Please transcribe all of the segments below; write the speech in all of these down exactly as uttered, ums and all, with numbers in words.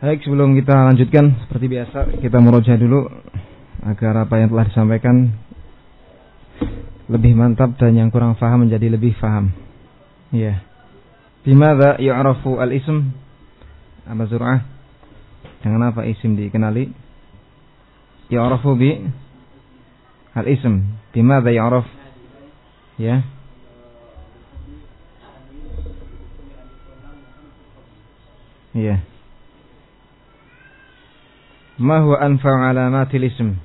Baik, sebelum kita lanjutkan seperti biasa kita murojaah dulu agar apa yang telah disampaikan lebih mantap dan yang kurang faham menjadi lebih faham. Ya. Bimadza yu'rafu al-ism? Aba Zur'ah. Dengan apa isim dikenali? Yu'rafu bi al-ism. Bimadza yu'raf? Ya. Ya. Ma huwa anfa'u alamatil ism?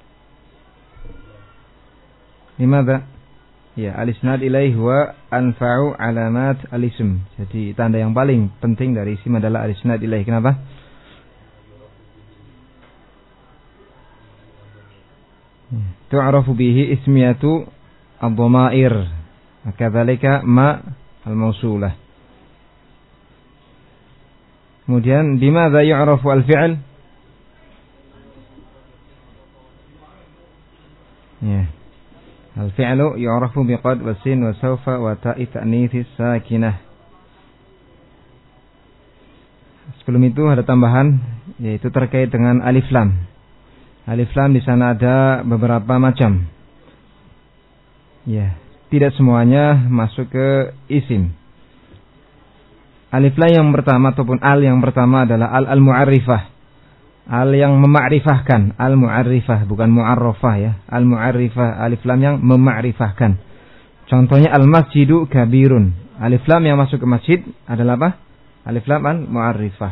Limadha? Ya, al-isnad ilaih huwa anfa'u alamat al-ism. Jadi tanda yang paling penting dari isim adalah al-isnad ilaih. Kenapa? Tu'rafu bihi ismiyatu ad-dhamair. Kadzalika ma al-mausulah. Kemudian bimadza yu'rafu al-fi'l? Ya. Al-fi'lu yu'rafu biqad wa sin wa sawfa wa ta'i ta'nitsis sakinah. Sebelum itu ada tambahan yaitu terkait dengan alif lam. Alif lam di sana ada beberapa macam. Ya, tidak semuanya masuk ke isim. Alif lam yang pertama ataupun al yang pertama adalah al al-mu'arrifah. Al yang memakrifahkan, al-mu'arrifah bukan mu'arrafah ya. Al-mu'arrifah, alif lam yang memakrifahkan. Contohnya al-masjidu kabirun. Alif lam yang masuk ke masjid adalah apa? Alif lam al-mu'arrifah.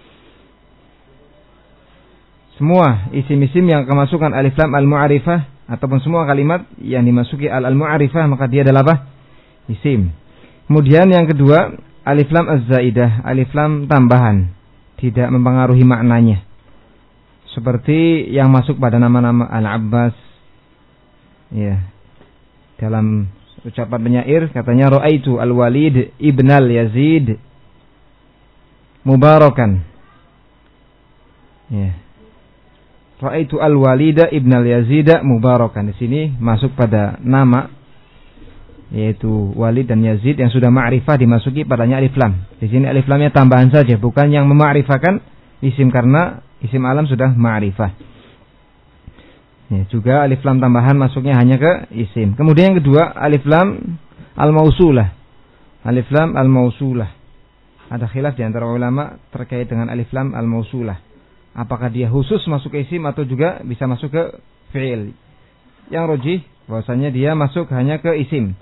Semua isim-isim yang kemasukan alif lam al-mu'arrifah ataupun semua kalimat yang dimasuki al-mu'arrifah maka dia adalah apa? Isim. Kemudian yang kedua, alif lam az-zaidah, alif lam tambahan, tidak mempengaruhi maknanya. Seperti yang masuk pada nama-nama Al-Abbas. Ya. Dalam ucapan penyair katanya ra'aitu Al-Walid ibnal Yazid mubarakan. Ya. Ra'aitu Al-Walida ibnal Yazid mubarakan. Di sini masuk pada nama yaitu Walid dan Yazid yang sudah ma'rifah dimasuki padanya alif lam. Di sini alif lamnya tambahan saja, bukan yang mema'rifahkan isim karena isim alam sudah ma'rifah. Ya, juga alif lam tambahan masuknya hanya ke isim. Kemudian yang kedua, alif lam al-mausulah. Alif lam al-mausulah. Ada khilaf di antara ulama terkait dengan alif lam al-mausulah. Apakah dia khusus masuk ke isim atau juga bisa masuk ke fi'il? Yang rajih bahwasanya dia masuk hanya ke isim.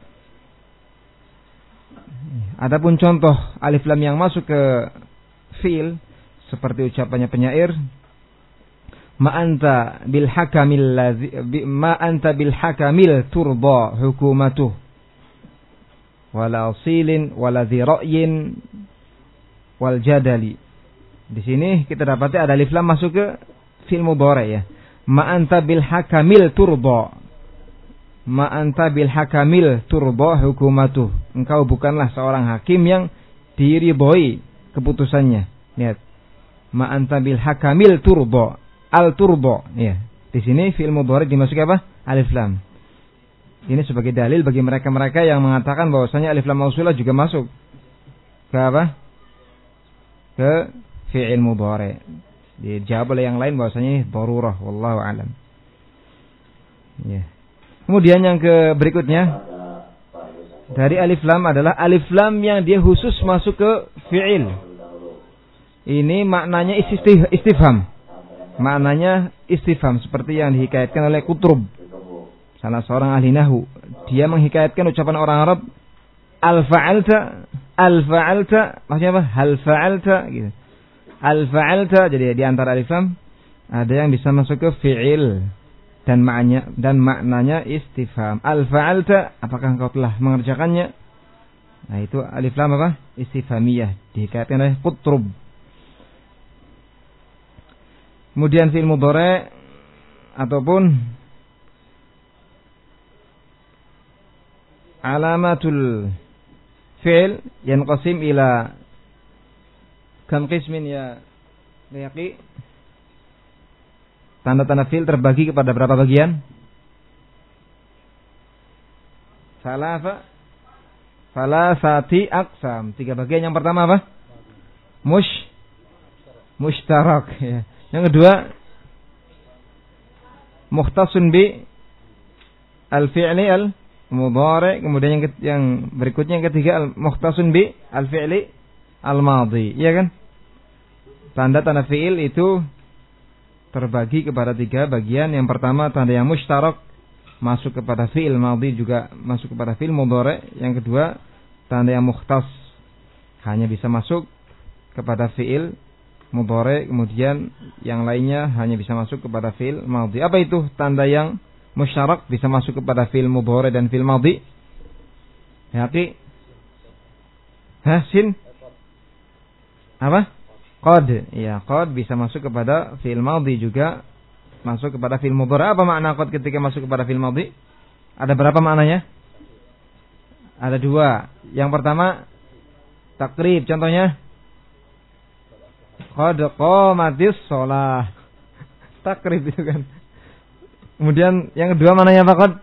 Adapun contoh alif lam yang masuk ke fi'il seperti ucapannya penyair, ma anta bil hakamil ladzi ma anta bil hakamil turba hukumatuh wala asilin wala dzi ra'yin wal jadali. Di sini kita dapati ada alif lam masuk ke fi'il mudhari ya. Ma anta bil hakamil turba. Ma anta bil hakamil turba hukumatuh. Engkau bukanlah seorang hakim yang diridhoi keputusannya. Lihat. Ma anta bil hakamil turbo al turbo ya. Di sini fi'il mudhari dimasuki apa? Alif lam. Ini sebagai dalil bagi mereka-mereka yang mengatakan bahwasanya alif lam mausulah juga masuk ke apa? Ke fi'il mudhari. Dijawab oleh yang lain bahwasanya darurah, wallahu alam. Ya. Kemudian yang ke berikutnya dari alif lam adalah alif lam yang dia khusus masuk ke fi'il. Ini maknanya istifham. Maknanya istifham seperti yang dihikayatkan oleh Qutrub, salah seorang ahli nahwu. Dia menghikayatkan ucapan orang Arab al-fa'alta, al-fa'alta, maksudnya apa? Hal fa'alta gitu. Al-fa'alta, jadi di antara alif lam ada yang bisa masuk ke fi'il dan maknanya dan maknanya istifham. Al-fa'alta, apakah engkau telah mengerjakannya? Nah, itu alif lam apa? Istifhamiyah, dihikayatkan oleh Qutrub. Kemudian fi'il mudhari ataupun alamatul fi'il yanqasim ila kam qismin ya Bayhaqi. Tanda-tanda fi'il terbagi kepada berapa bagian? Salafa salasati aqsam. Tiga bagian. Yang pertama apa? Mush mushtarak ya. Yang kedua mukhtasun bi al-fi'li al-mudhari', kemudian yang, yang berikutnya yang ketiga al-mukhtasun bi al-fi'li al-madhi, ya kan? Tanda-tanda fi'il itu terbagi kepada tiga bagian. Yang pertama tanda yang mushtarak masuk kepada fi'il madhi juga masuk kepada fi'il mudhari'. Yang kedua tanda yang mukhtas hanya bisa masuk kepada fi'il mudhari', kemudian yang lainnya hanya bisa masuk kepada fi'il madhi. Apa itu tanda yang musyarak bisa masuk kepada fi'il mudhari' dan fi'il madhi? Yaqi? Hah, sin? Apa? Qad. Ya, qad bisa masuk kepada fi'il madhi juga masuk kepada fi'il mudhari'. Apa makna qad ketika masuk kepada fi'il madhi? Ada berapa maknanya? Ada dua. Yang pertama takrib, contohnya qad qamatis shalah. Takrib itu kan. Kemudian yang kedua maknanya apa qad?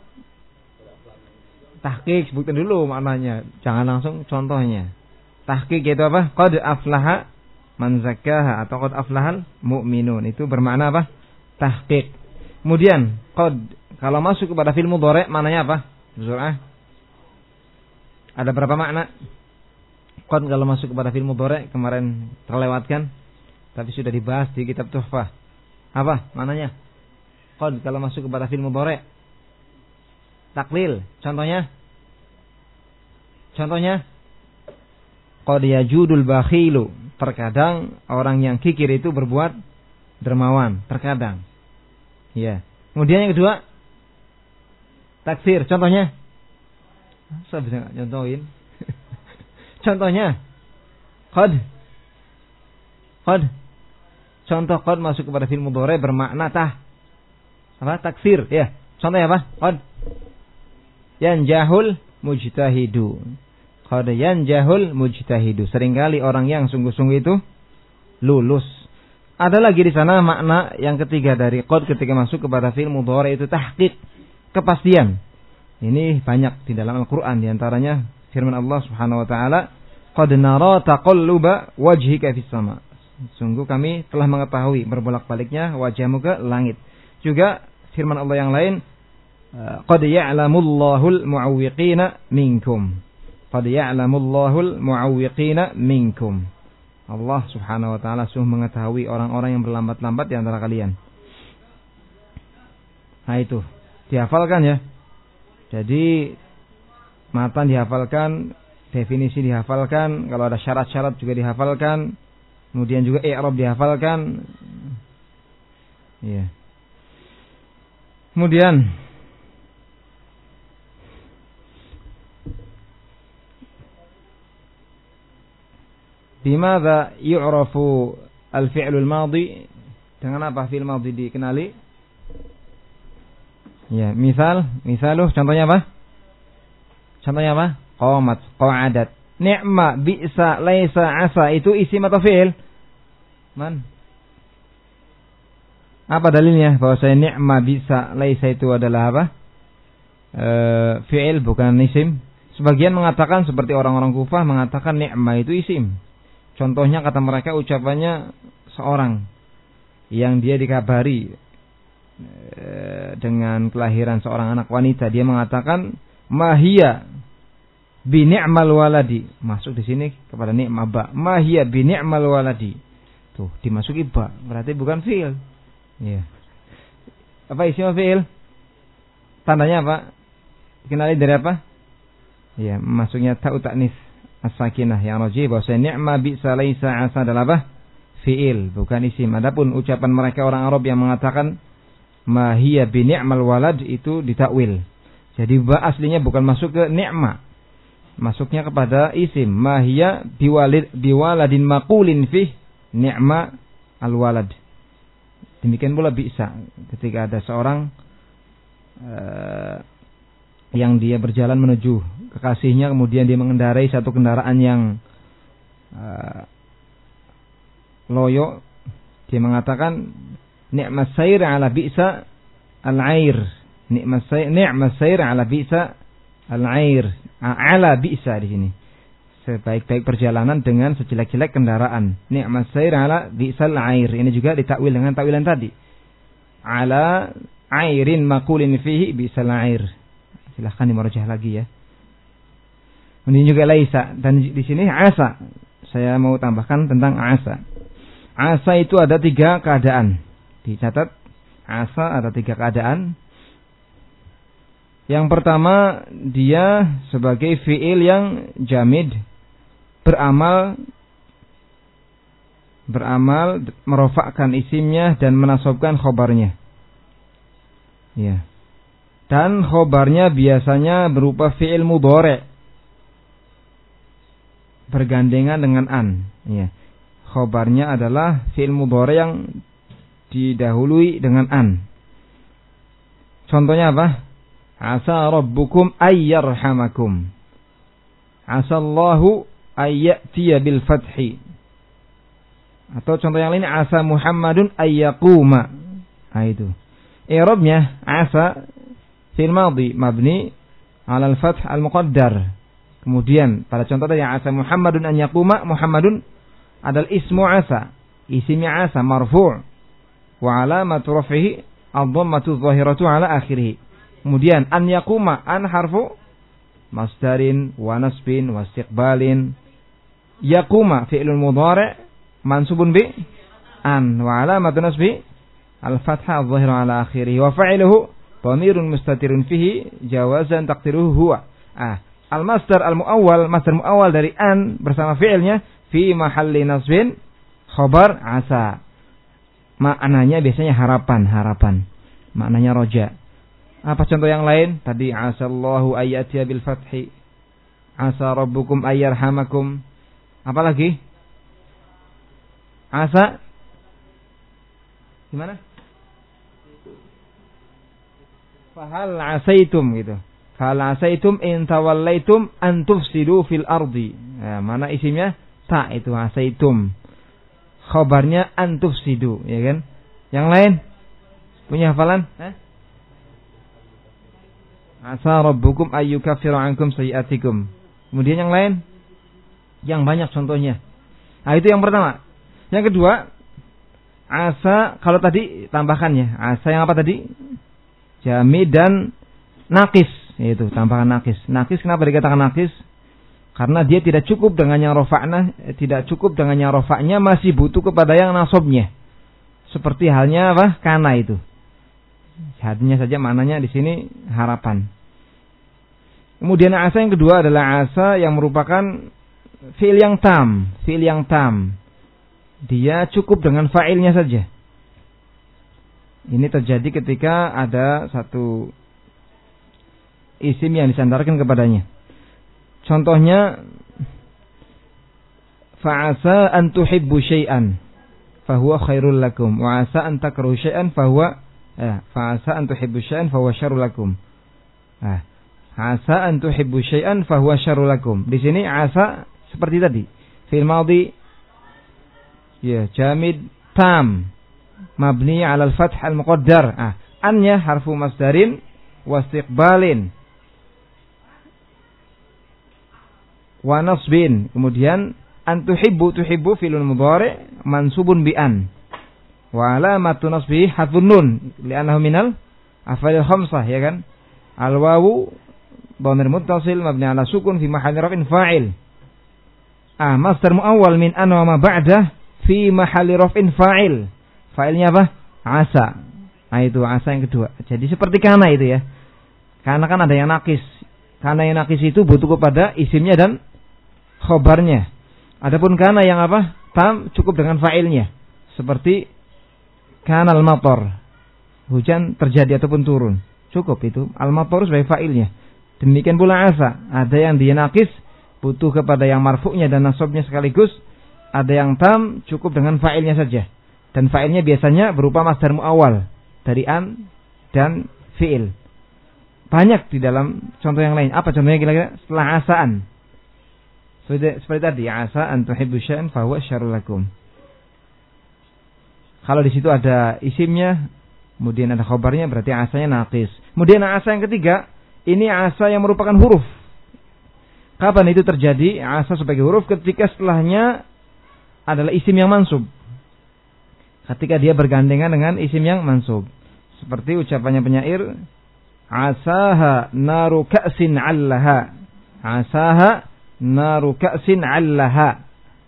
Tahqiq, sebutkan dulu maknanya. Jangan langsung contohnya. Tahqiq itu apa? Qad aflaha man zakkaha atau qad aflahal mu'minun. Itu bermakna apa? Tahqiq. Kemudian qad kalau masuk kepada fi'il mudhari' maknanya apa? Surah. Ada berapa makna? Qad kalau masuk kepada fi'il mudhari' kemarin terlewatkan, tapi sudah dibahas di kitab Tuhfah. Apa maknanya? Qad kalau masuk kepada fi'il mudhari'. Taklil. Contohnya? Contohnya? Qad yajudul bakhilu. Terkadang orang yang kikir itu berbuat dermawan. Terkadang. Ya. Kemudian yang kedua? Taksir. Contohnya? Saya bisa nggak nyontohin? Contohnya? Qad. Qad. Contoh qad masuk kepada fi'il mudhari' bermakna tah. Apa? Taksir. Ya. Contohnya apa? Qad yanjahul mujtahidu. Qad yanjahul mujtahidu. Seringkali orang yang sungguh-sungguh itu lulus. Ada lagi di sana makna yang ketiga dari qad ketika masuk kepada fi'il mudhari' itu tahqiq, kepastian. Ini banyak di dalam Al-Qur'an, di antaranya firman Allah Subhanahu wa taala, "Qad nara taqalluba wajhika fis sama." Sungguh kami telah mengetahui berbolak-baliknya wajahmu ke langit. Juga firman Allah yang lain, "Qad ya'lamullahul mu'awwiqina minkum." Qad ya'lamullahul mu'awwiqina minkum. Allah Subhanahu wa taala sungguh mengetahui orang-orang yang berlambat-lambat di antara kalian. Nah itu, dihafalkan ya. Jadi matan dihafalkan, definisi dihafalkan, kalau ada syarat-syarat juga dihafalkan, kemudian juga i'rab dihafalkan. Iya. Kemudian bimadza yu'rafu al-fi'lul madhi? Dengan apa fi'il madhi dikenali? Ya, misal, misaluh contohnya apa? Contohnya apa? Qamat, qa'adat. Ni'ma, bi'sa, laisa, asa itu isim atau fi'il? Man? Apa dalilnya bahwa saya ni'ma, bi'sa, laisa itu adalah apa? E, fi'il bukan isim. Sebagian mengatakan seperti orang-orang Kufah mengatakan ni'ma itu isim. Contohnya kata mereka ucapannya seorang yang dia dikabari e, dengan kelahiran seorang anak wanita, dia mengatakan mahia bi ni'mal waladi. Masuk di sini kepada ni'ma ba. Mahia bi ni'mal waladi. Tuh, dimasuki ba, berarti bukan fi'il. Iya. Apa isim fi'il? Tandanya apa? Kenali dari apa? Iya, masuknya ta'u ta'nis as-sakinah yang rajih bahwa ni'ma bi'sa laisa asa adalah apa? Fi'il, bukan isim. Adapun ucapan mereka orang Arab yang mengatakan ma hiya bi ni'mal walad itu ditakwil. Jadi ba aslinya bukan masuk ke ni'ma. Masuknya kepada isim. Ma hiya biwalid biwaladin maqulin fih ni'ma al-walad. Demikian pula bi'sa ketika ada seorang uh, yang dia berjalan menuju kekasihnya, kemudian dia mengendarai satu kendaraan yang uh, loyo, dia mengatakan ni'mas sair ala bi'sa al-air. Ni'mas sair ni'mas sair ala bi'sa al-air. Ala bi'sa di sini. sebaik-baik perjalanan dengan sejelek-jelek kendaraan. Ni'mas sair ala bi'sal air. Ini juga ditakwil dengan takwilan tadi. Ala airin makulin fihi bi'sal air. Silahkan dimurajah lagi ya. Ini juga laisa, dan di sini asa. Saya mau tambahkan tentang asa. Asa itu ada tiga keadaan. Dicatat, asa ada tiga keadaan. Yang pertama, dia sebagai fi'il yang jamid, beramal beramal merofakkan isimnya dan menasobkan khobarnya. Ya. Dan khobarnya biasanya berupa fi'il mudhari', bergandengan dengan an. Ya. Khobarnya adalah fi'il mudhari' yang didahului dengan an. Contohnya apa? Asa rabbukum ayyarhamakum. Asallahu ayyatiya bil fathi. Atau contoh yang lain, asa Muhammadun ayyaquma. Nah itu. I'rabnya asa fi'il madhi mabni 'ala al-fath al-muqaddar. Kemudian pada contoh tadi asa Muhammadun an yaquma, Muhammadun adalah ismu asa. Isimnya asa marfu'. Wa 'alamatu raf'ihi ad-dhammatu adh-dhahiratu 'ala akhirih. Kemudian an yaquma, an harfu masdarin wa nasbin wa istiqbalin. Yaquma fi'lun mudhari' mansubun bi an wa alamatu nasbi al-fathah adh-dhahira ala akhirih wa fa'iluhu dhamirun mustatirun fihi jawazan taqdiruhu huwa. Ah, al-masdar al-muawwal, masdar muawwal dari an bersama fi'ilnya fi mahalli nasbin khabar asa. Maknanya biasanya harapan, harapan. Maknanya roja. Apa contoh yang lain? Tadi asallahu ayyatiya bil fathi. Asa rabbukum ayyarhamakum. Apa lagi? Asa gimana? Fahal asaitum gitu. Fahal asaitum in tawallaitum an tufsidu fil ardi. Ya, mana isimnya? Ta itu asaitum. Khabarnya an tufsidu, ya kan? Yang lain? Punya hafalan? Hah? Asa rabbukum ayyukaffiru ankum sayyi'atikum. Kemudian yang lain? Yang banyak contohnya. Nah, itu yang pertama. Yang kedua, asa, kalau tadi tambahkannya. Asa yang apa tadi? Jamid dan nakis. Itu tambahkan nakis. Nakis kenapa dikatakan nakis? Karena dia tidak cukup dengan yang rofa'na, tidak cukup dengan yang rofa'nya, masih butuh kepada yang nasobnya. Seperti halnya apa? Kana itu. Hanya saja maknanya di sini harapan. Kemudian asa yang kedua adalah asa yang merupakan fi'il yang tam, fi'il yang tam. Dia cukup dengan fa'ilnya saja. Ini terjadi ketika ada satu isim yang disandarkan kepadanya. Contohnya, fa'asa an tuhibbu syai'an fahuwa khairul lakum wa asa an takrahu syai'an fahuwa ya, fa'asa an tuhibbu syai'an fahuwa syarrul lakum. Ah, asa an tuhibbu syai'an fahuwa syarrul lakum. Di sini asa seperti tadi. Fi'il madhi ya, jamid tam mabni 'ala al-fath al-muqaddar. Ah, annya harfu masdarin wa istiqbalin wa nasbin. Kemudian an tuhibbu, tuhibbu fi'lun mudhari' mansubun bi an. Wa alamatu nasbihi hadfun nun li'annahu minal af'alil khamsah, ya kan? Al wawu dhamir muttasil mabni 'ala sukun fi mahalli raf'in fa'il. Ah, masdar muawwal min an wa ma ba'dah fi mahalli raf'in fa'il. Fa'ilnya apa? Asa. Nah, itu asa yang kedua. Jadi seperti kana itu ya. Karena kan ada yang nakis. Kana yang nakis itu butuh kepada isimnya dan khobarnya. Adapun kana yang apa? Tam cukup dengan fa'ilnya. Seperti kanal mator. Hujan terjadi ataupun turun. Cukup itu. Al-mator sebagai fa'ilnya. Demikian pula asa. Ada yang dia nakis butuh kepada yang marfu'nya dan nasabnya sekaligus. Ada yang tam cukup dengan fa'ilnya saja. Dan fa'ilnya biasanya berupa masdar muawwal dari an dan fi'il. Banyak di dalam contoh yang lain. Apa contohnya kira-kira? Setelah asaan. Seperti, seperti tadi, asa an tuhibbu syai'an fa huwa syarrul lakum. Kalau di situ ada isimnya, kemudian ada khabarnya, berarti asanya naqis. Kemudian asa yang ketiga, ini asa yang merupakan huruf. Kapan itu terjadi? Asa sebagai huruf ketika setelahnya adalah isim yang mansub. Ketika dia bergandengan dengan isim yang mansub. Seperti ucapannya penyair, asaha naru ka'sin 'allaha. Asaha naru ka'sin 'allaha.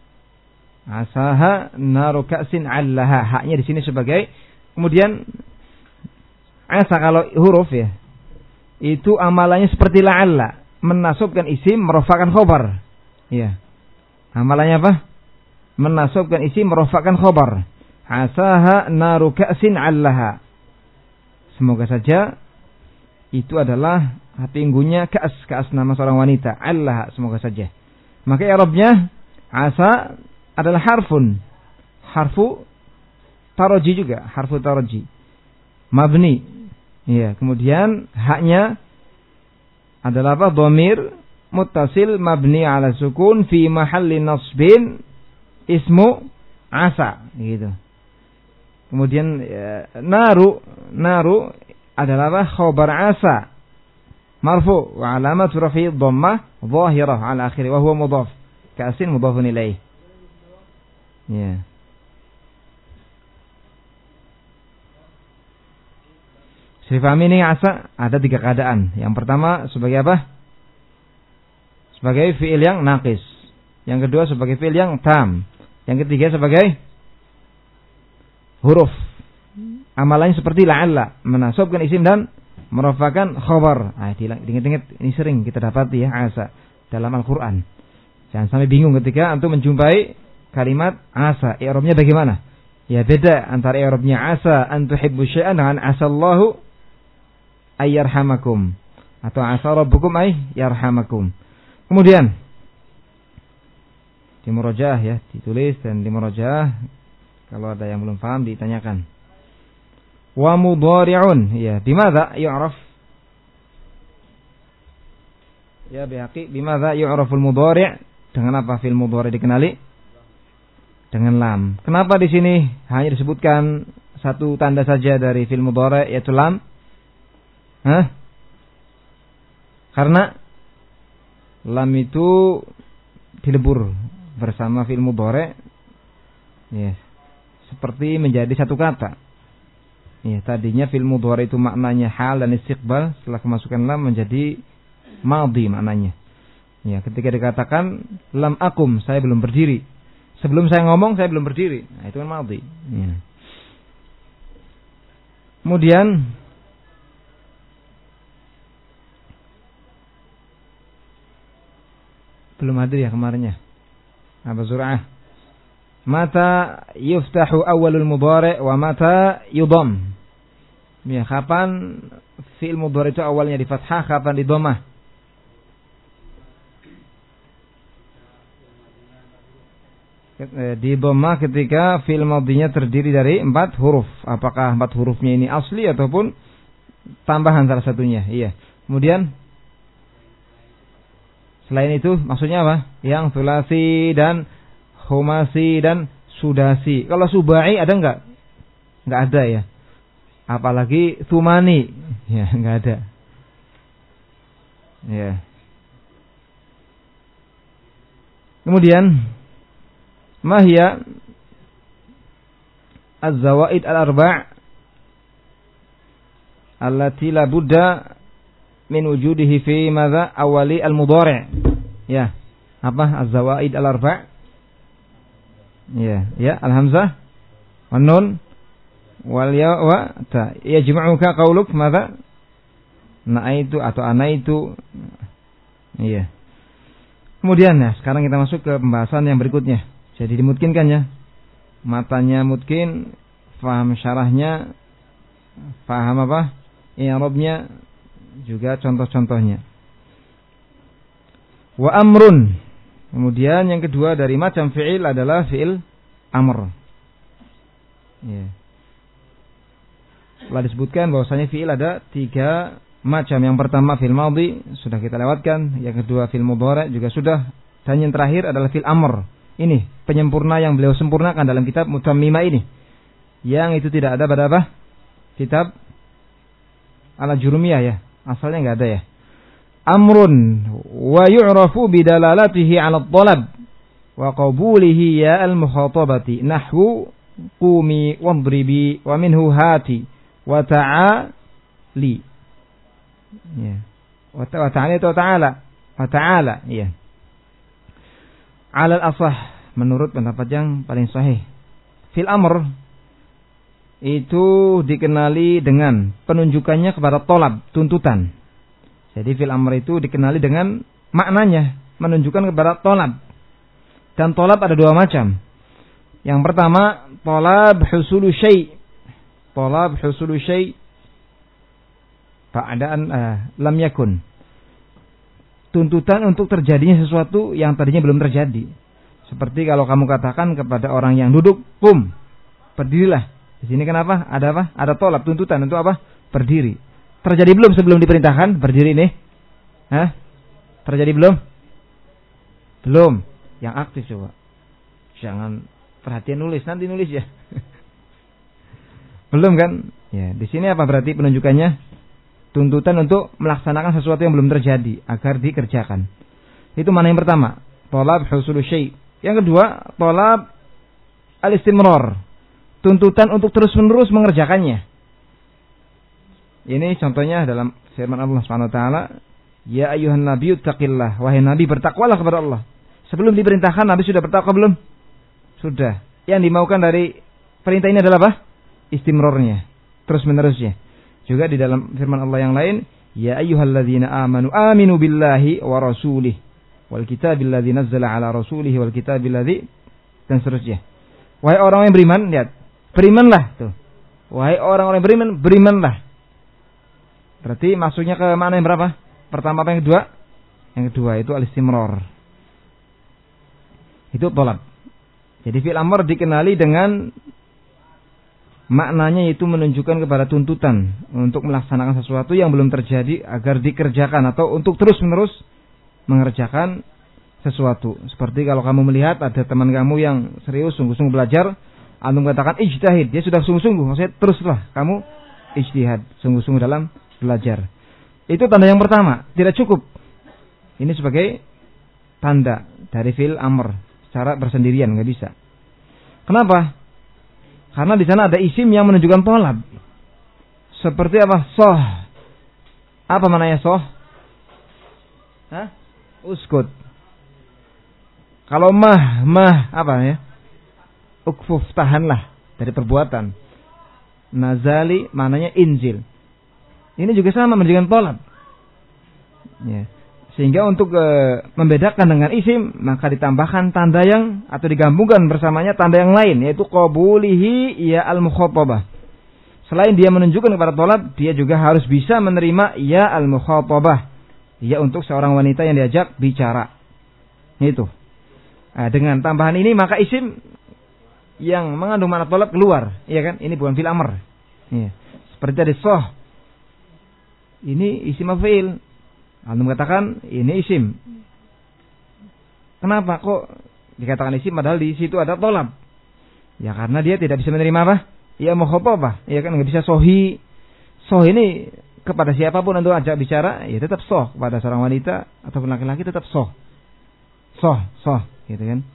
Asaha naru ka'sin 'allaha. Haknya di sini sebagai, kemudian asa kalau huruf ya, itu amalannya seperti la'alla, menasabkan isim, merofakkan khobar. Ya. Amalannya apa? Menasabkan isim, merofakkan khobar. Asaha naru ka'sin 'allaha. Semoga saja itu adalah api unggunnya ka'as, ka'as nama seorang wanita, 'allaha, semoga saja. Maka i'rabnya asa adalah harfun. Harfu taraji juga, harfu taraji. Mabni. Ya, kemudian haknya adalah apa? Dhamir muttasil mabni ala sukun fi mahalli nasbin ismu asa, gitu. Kemudian ya, naru naru adalah apa? Khabar asa marfu wa alamatu raf'i dhammah dhahirah ala akhirih wa huwa mudhaf. Ka'sin mudhafun ilaih. Ya. Sifat ini asa ada tiga keadaan. Yang pertama sebagai apa? Sebagai fi'il yang naqis. Yang kedua sebagai fi'il yang tam. Yang ketiga sebagai huruf. Amalannya seperti la'alla, menasabkan isim dan merofakkan khabar. Ah, diingat-ingat, ini sering kita dapati ya asa dalam Al-Qur'an. Jangan sampai bingung ketika antum menjumpai kalimat asa, i'rabnya bagaimana? Ya beda antara i'rabnya asa an tuhibbu syai'an dengan asallahu ayyarhamakum atau asa rabbukum ay yarhamakum. Kemudian di murojaah ya, ditulis dan di murojaah, kalau ada yang belum paham ditanyakan. Wa mudhari'un, ya, bimadza yu'raf? Ya bihaqi, bimadza yu'raful mudhari'? Dengan apa fil mudhari' dikenali? Dengan lam. Kenapa di sini hanya disebutkan satu tanda saja dari fil mudhari' yaitu lam? Hah? Karena lam itu dilebur bersama fil mudhari', ya, seperti menjadi satu kata. Ya, tadinya fil mudhari' itu maknanya hal dan istiqbal, setelah kemasukan lam menjadi madhi maknanya. Ya, ketika dikatakan lam akum, saya belum berdiri. Sebelum saya ngomong saya belum berdiri. Nah, itu kan madhi. Ya. Kemudian belum hadir ya kemarinnya. Apa Zur'ah? Mata yuftahu awalul mudhari' wa mata yudham. Ya, kapan fi'il mudhari' itu awalnya di fathah, kapan di dhammah? Di dhammah ketika fi'il madhinya terdiri dari empat huruf. Apakah empat hurufnya ini asli ataupun tambahan salah satunya? Iya. Kemudian selain itu maksudnya apa? Yang sulasi dan khumasi dan sudasi. Kalau subai ada enggak? Enggak ada ya. Apalagi thumani. Ya, enggak ada. Ya. Kemudian mahya az-zawaid al-arba' allati la budda min wujudihi fi madza awali al-mudhari'. Ya. Apa az-zawaid al-arba'? Ya, ya, al-hamzah wan nun wal ya wa ta. Yajma'uka qauluk madza? Na'aitu atau anaitu. Iya. Kemudian ya, sekarang kita masuk ke pembahasan yang berikutnya. Jadi dimungkinkan ya, matanya mungkin, faham syarahnya, faham apa? I'rabnya, juga contoh-contohnya. Wa amrun. Kemudian yang kedua dari macam fi'il adalah fi'il amr. Ya. Telah disebutkan bahwasanya fi'il ada tiga macam. Yang pertama fi'il madhi, sudah kita lewatkan. Yang kedua fi'il mudhari' juga sudah. Dan yang terakhir adalah fi'il amr. Ini penyempurna yang beliau sempurnakan dalam kitab Mutammimah ini. Yang itu tidak ada pada apa? Kitab Al-Jurumiyah ya. Asalnya nggak ada ya. amrun wa yu'rafu bidalalatihi 'ala at-talab wa qabulihi ya al-mukhatabati nahwu qumi wadribi wa minhu hati wa ta'ali ya wa ta'ala wa ta'ala wa ta'ala ya 'ala al-asah menurut pendapat yang paling sahih. Fil amr itu dikenali dengan penunjukannya kepada tolab, tuntutan. Jadi fil amr itu dikenali dengan maknanya, menunjukkan kepada tolab. Dan tolab ada dua macam. Yang pertama, tolab husulu syai'. Tolab husulu syai' ba'da'an uh, lam yakun. Tuntutan untuk terjadinya sesuatu yang tadinya belum terjadi. Seperti kalau kamu katakan kepada orang yang duduk, kum, berdirilah. Di sini kenapa? Ada apa? Ada tolab, tuntutan untuk apa? Berdiri. Terjadi belum sebelum diperintahkan berdiri nih? Hah? Terjadi belum? Belum. Yang aktif coba. Jangan perhatian nulis, nanti nulis ya. Belum kan? Ya, di sini apa berarti penunjukannya? Tuntutan untuk melaksanakan sesuatu yang belum terjadi agar dikerjakan. Itu mana yang pertama? Tolab husulu syai'. Yang kedua, tolab al-istimrar. Tuntutan untuk terus-menerus mengerjakannya. Ini contohnya dalam firman Allah Subhanahu wa taala, "Ya ayyuhan nabiyyu taqillah." Wahai nabi, bertakwalah kepada Allah. Sebelum diperintahkan nabi sudah bertakwa belum? Sudah. Yang dimaukan dari perintah ini adalah apa? Istimrarnya, terus-menerusnya. Juga di dalam firman Allah yang lain, "Ya ayyuhalladzina amanu aminu billahi wa rasulihi." Wal kitabil ladzi nazzala ala rasulihi wal kitabil ladzi dan seterusnya. Wahai orang yang beriman, lihat, berimanlah tuh. Wahai orang-orang yang beriman, berimanlah. Berarti masuknya ke mana yang berapa? Pertama apa yang kedua? Yang kedua itu al-istimrar. Itu tolab. Jadi fi'il amr dikenali dengan maknanya itu menunjukkan kepada tuntutan untuk melaksanakan sesuatu yang belum terjadi agar dikerjakan atau untuk terus-menerus mengerjakan sesuatu. Seperti kalau kamu melihat ada teman kamu yang serius sungguh-sungguh belajar, antum katakan ijtihad, dia sudah sungguh-sungguh, maksudnya teruslah kamu ijtihad, sungguh-sungguh dalam belajar. Itu tanda yang pertama, tidak cukup. Ini sebagai tanda dari fi'il amr secara bersendirian, nggak bisa. Kenapa? Karena di sana ada isim yang menunjukkan tolab. Seperti apa? Soh. Apa maknanya soh? Hah? Uskut. Kalau mah, mah apa ya? Ukfuf, tahanlah dari perbuatan. Nazali maknanya injil. Ini juga sama menunjukkan tolab. Ya. Sehingga untuk e, membedakan dengan isim, maka ditambahkan tanda yang atau digabungkan bersamanya tanda yang lain, yaitu qabulihi ya al-mukhatabah. Selain dia menunjukkan kepada tolab, dia juga harus bisa menerima ya al-mukhatabah. Ya untuk seorang wanita yang diajak bicara. Itu. Nah, dengan tambahan ini maka isim yang mengandung makna tolab keluar, iya kan? Ini bukan fi'il amr. Iya. Seperti tadi soh. Ini isim maf'il. Antum katakan ini isim. Kenapa kok dikatakan isim padahal di situ ada tolab? Ya karena dia tidak bisa menerima apa? Ya mukhatabah. Iya kan, enggak bisa sohi. Soh ini kepada siapapun untuk ajak bicara, ya tetap soh. Kepada seorang wanita ataupun laki-laki tetap soh. Soh, soh, gitu kan.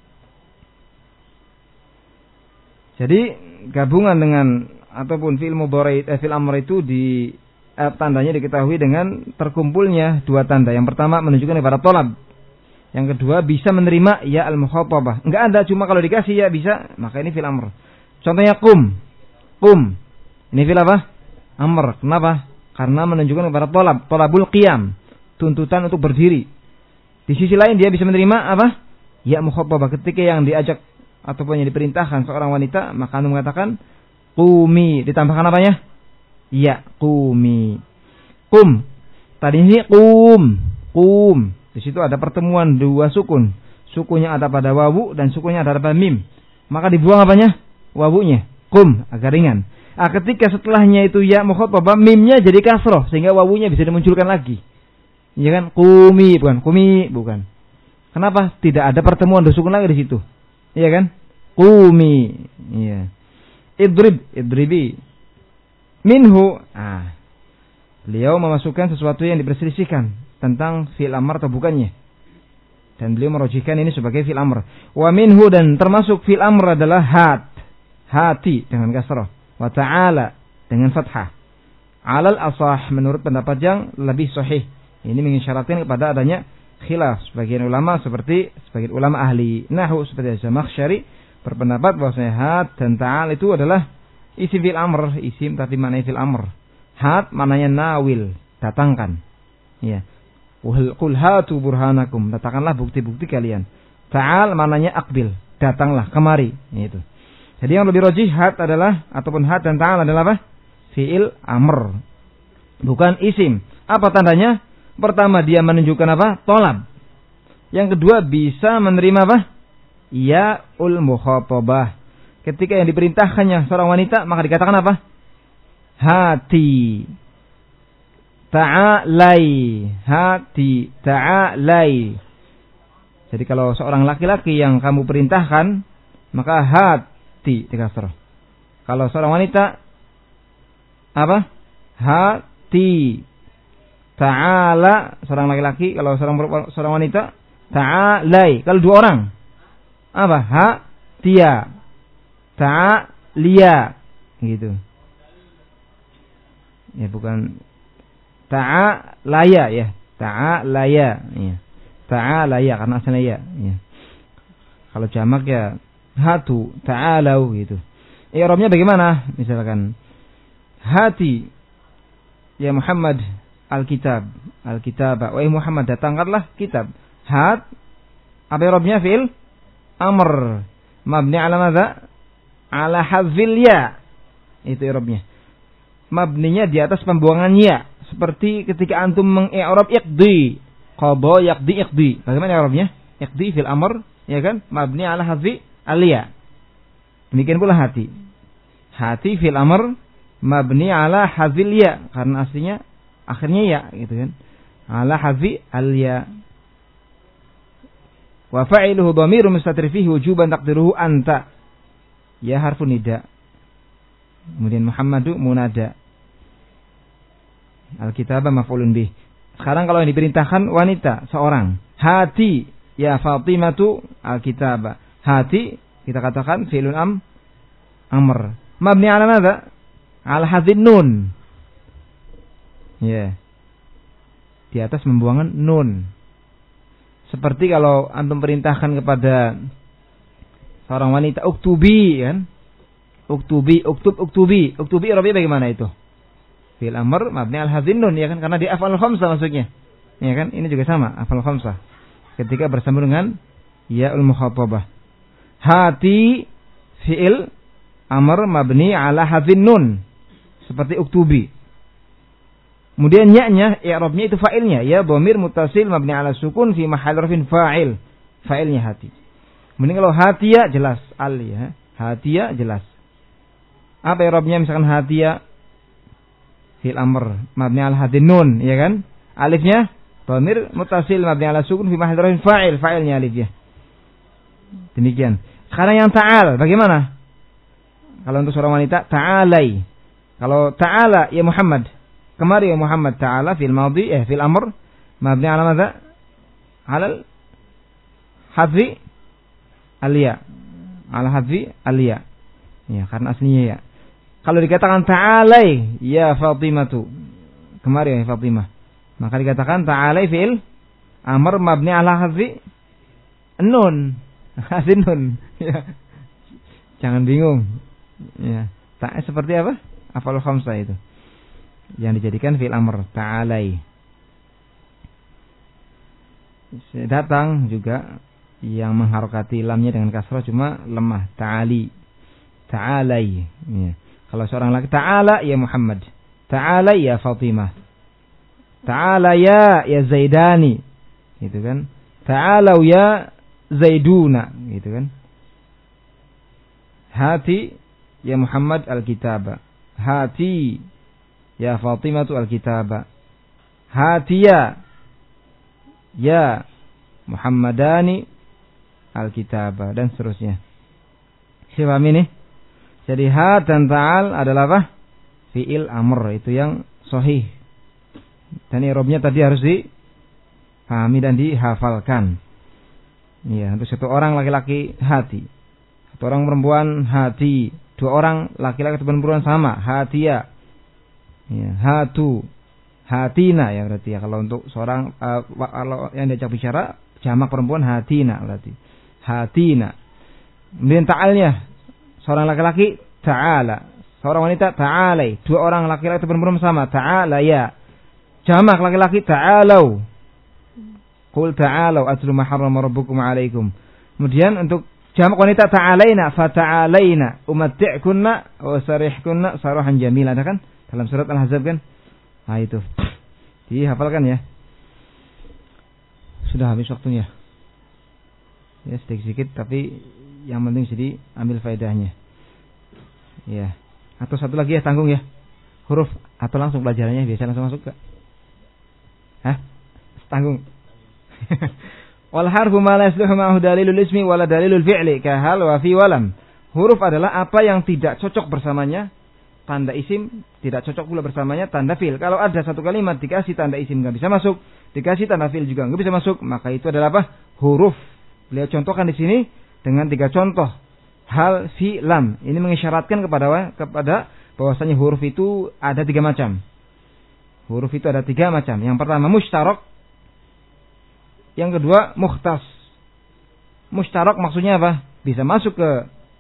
Jadi gabungan dengan ataupun fi'il mudhari' eh, fi'il amr itu di eh, tandanya diketahui dengan terkumpulnya dua tanda. Yang pertama menunjukkan kepada tolab. Yang kedua bisa menerima ya al-mukhatabah. Enggak ada, cuma kalau dikasih ya bisa, maka ini fi'il amr. Contohnya kum. Kum. Ini fi'il apa? Amr. Kenapa? Karena menunjukkan kepada tolab, tolabul qiyam, tuntutan untuk berdiri. Di sisi lain dia bisa menerima apa? Ya mukhatabah, ketika yang diajak ataupun yang diperintahkan seorang wanita, maka anda mengatakan qumi, ditambahkan apanya? Ya, qumi. Qum. Tadi ini qum, qum. Di situ ada pertemuan dua sukun. Sukunya ada pada wawu dan sukunya ada pada mim. Maka dibuang apanya? Wawunya. Qum, agar ringan. Ah, ketika setelahnya itu ya mukhatabah, mimnya jadi kasroh sehingga wawunya bisa dimunculkan lagi. Ya kan? Qumi, bukan qumi, bukan. Kenapa? Tidak ada pertemuan dua sukun lagi di situ. Iya kan? Qumi. Iya. Idrib, idribi. Minhu. Ah. Beliau memasukkan sesuatu yang diperselisihkan tentang fi'il amr atau bukannya. Dan beliau merojihkan ini sebagai fi'il amr. Wa minhu, dan termasuk fi'il amr adalah hat. Hati dengan kasrah. Wa ta'ala dengan fathah. Alal asah, menurut pendapat yang lebih sahih. Ini mengisyaratkan kepada adanya khilaf. Sebagian ulama seperti sebagian ulama ahli nahwu seperti Zamakhsyari berpendapat bahwasanya hat dan ta'al itu adalah isim fi'il amr, isim tapi maknanya fi'il amr. Hat maknanya nawil, datangkan. Ya. Qul hatu burhanakum, datangkanlah bukti-bukti kalian. Ta'al maknanya aqbil, datanglah, kemari. Itu. Jadi yang lebih rajih hat adalah ataupun hat dan ta'al adalah apa? Fi'il amr. Bukan isim. Apa tandanya? Pertama, dia menunjukkan apa? Tolab. Yang kedua, bisa menerima apa? Ya'ul mukhatabah. Ketika yang diperintahkannya seorang wanita, maka dikatakan apa? Hati. Ta'alai. Hati. Ta'alai. Jadi kalau seorang laki-laki yang kamu perintahkan, maka hati dikasrah. Kalau seorang wanita, apa? Hati. Ta'ala, seorang laki-laki. Kalau seorang seorang wanita, ta'alai. Kalau dua orang, apa? Ha, tia. Ta'liya. Gitu. Ya, bukan ta'alaya ya. Ta'alaya. Ya. Ta'alaya karena asalnya ya. Ya. Kalau jamak ya hatu, ta'alau gitu. I'rabnya bagaimana? Misalkan hati ya Muhammad Alkitab, Alkitab. Wahai Muhammad, datangkanlah kitab. Hat, apa i'rabnya? Fi'il amr. Mabni ala madza? Ala hadzil ya. Itu i'rabnya. Mabninya di atas pembuangan ya. Seperti ketika antum mengi'rab iqdi. Qadha yaqdi iqdi. Bagaimana i'rabnya? Iqdi fil amr, ya kan? Mabni ala hadzi al-ya. Demikian pula hati. Hati fil amr mabni ala hadzil ya, karena aslinya akhirnya ya, gitu kan. Ala hadzi al-ya. Wa fa'iluhu dhamiru mustatir fihi wujuban taqdiruhu anta. Ya harfu nida. Kemudian Muhammadu munada. Al-kitaba maf'ulun bih. Sekarang kalau yang diperintahkan wanita seorang, hati ya Fatimatu al-kitaba. Hati kita katakan fi'lun am amr. Mabni ala madza? Ala hadzin nun. Ya. Yeah. Di atas membuangan nun. Seperti kalau antum perintahkan kepada seorang wanita uktubi kan? Uktubi, uktub, uktubi. Uktubi i'rabnya bagaimana itu? Fi'il amr mabni al hadzin nun, ya kan? Karena di af'al khamsah maksudnya. Ya kan? Ini juga sama, af'al khamsah. Ketika bersambung dengan ya'ul mukhatabah. Hati fi'il amr mabni ala hadzin nun. Seperti uktubi. Kemudian ya-nya, i'rabnya itu fa'ilnya, ya dhamir muttasil mabni ala sukun fi mahall rafin fa'il. Fa'ilnya hati. Kemudian kalau hatiya jelas al ya. Hatiya jelas. Apa i'rabnya misalkan hatiya fi'il amr mabni ala hadzin nun, ya kan? Alifnya dhamir muttasil mabni ala sukun fi mahall rafin fa'il. Fa'ilnya alif ya. Demikian. Sekarang yang ta'al bagaimana? Kalau untuk seorang wanita ta'alai. Kalau ta'ala ya Muhammad, kemari ya Muhammad, ta'ala fil madhi eh fil amr mabni ala madza? Ala hadzi al-ya. Ala hadzi al-ya. Ya, karena aslinya ya. Kalau dikatakan ta'alai ya Fatimatu, kemari ya Fatimah, maka dikatakan ta'alai fil amr mabni ala hadzi nun. Hadzi nun. Ya. Jangan bingung. Ya. Ta seperti apa? Afal khamsah itu yang dijadikan fi'il amr, ta'alai. Datang juga yang mengharokati lamnya dengan kasrah cuma lemah, ta'ali, ta'alai. Ya. Kalau seorang laki, ta'ala ya Muhammad, ta'ala ya Fatimah, ta'ala ya ya Zaidani, gitu kan? Ta'alau ya Zaiduna, gitu kan? Hati ya Muhammad al-kitaba. Hati ya Fatimatu al-kitaba. Hatiya ya Muhammadani al-kitaba, dan seterusnya. Siapa ini? Jadi ha dan ta'al adalah apa? Fi'il amr, itu yang sahih. Dan i'rabnya tadi harus di dipahami dan dihafalkan. Ya, untuk satu orang laki-laki hati, satu orang perempuan hati, dua orang laki-laki atau perempuan sama, hatia. Ya, hatu, hatina ya berarti ya. Kalau untuk seorang uh, kalau yang diajak bicara jamak perempuan hatina berarti. Hatina. Kemudian ta'alnya seorang laki-laki ta'ala, seorang wanita ta'alai, dua orang laki-laki atau perempuan sama, ta'ala ya. Jamak laki-laki ta'alau. Qul ta'alau atlu ma harrama rabbukum 'alaikum. Kemudian untuk jamak wanita ta'alaina fa ta'alaina umatti'kunna wa sarihkunna sarahan jamila, ada kan? Dalam surat Al-Ahzab kan? Nah itu. Dihafalkan ya. Sudah habis waktunya. Ya sedikit-sedikit tapi yang penting jadi ambil faedahnya. Ya. Atau satu lagi ya tanggung ya. Huruf atau langsung pelajarannya biasa langsung masuk ke? Hah? Tanggung. Wal harfu ma la yasluhu ma'ahu dalilul ismi wala dalilul fi'li ka hal wa fi walam. Huruf adalah apa yang tidak cocok bersamanya tanda isim, tidak cocok pula bersamanya tanda fi'il. Kalau ada satu kalimat dikasih tanda isim enggak bisa masuk, dikasih tanda fi'il juga enggak bisa masuk, maka itu adalah apa? Huruf. Beliau contohkan di sini dengan tiga contoh. Hal, fi, lam. Ini mengisyaratkan kepada kepada bahwasanya huruf itu ada tiga macam. Huruf itu ada tiga macam. Yang pertama musytarak. Yang kedua mukhtas. Musytarak maksudnya apa? Bisa masuk ke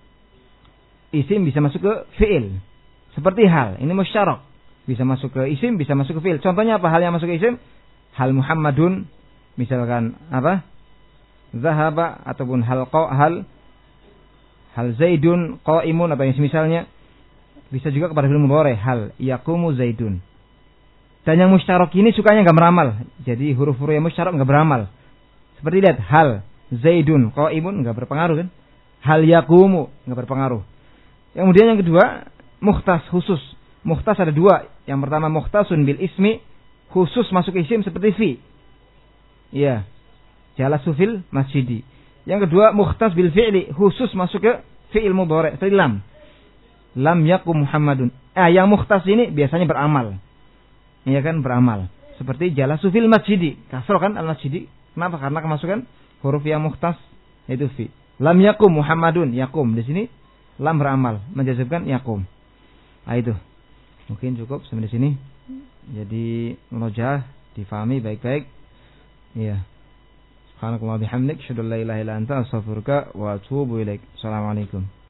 isim, bisa masuk ke fi'il. Seperti hal, ini musytarak. Bisa masuk ke isim, bisa masuk ke fi'il. Contohnya apa hal yang masuk ke isim? Hal Muhammadun, misalkan apa? Zahaba ataupun hal qa hal hal Zaidun qaimun atau yang semisalnya. Bisa juga kepada fi'il mudhari, hal yaqumu Zaidun. Dan yang musytarak ini sukanya enggak beramal. Jadi huruf-huruf yang musytarak enggak beramal. Seperti lihat hal Zaidun qaimun enggak berpengaruh kan? Hal yaqumu enggak berpengaruh. Kemudian yang kedua mukhtas, khusus. Mukhtas ada dua. Yang pertama mukhtasun bil ismi, khusus masuk isim seperti fi. Iya. Jalasu fil masjidi. Yang kedua mukhtas bil fi'li, khusus masuk ke fi'il mudhari, seperti lam. Lam yaqum Muhammadun. Ah, yang mukhtas ini biasanya beramal. Iya kan, beramal. Seperti jalasu fil masjidi. Kasroh kan al masjidi. Kenapa? Karena kemasukan huruf yang mukhtas yaitu fi. Lam yaqum Muhammadun, yaqum. Di sini lam beramal, menjazibkan yaqum. Ah itu. Mungkin cukup sampai di sini. Jadi murojaah difahami baik-baik. Iya. Subhanakallah bihamdik, asyhadu an la ilaha illa anta, astaghfiruka wa atubu ilaik. Assalamualaikum.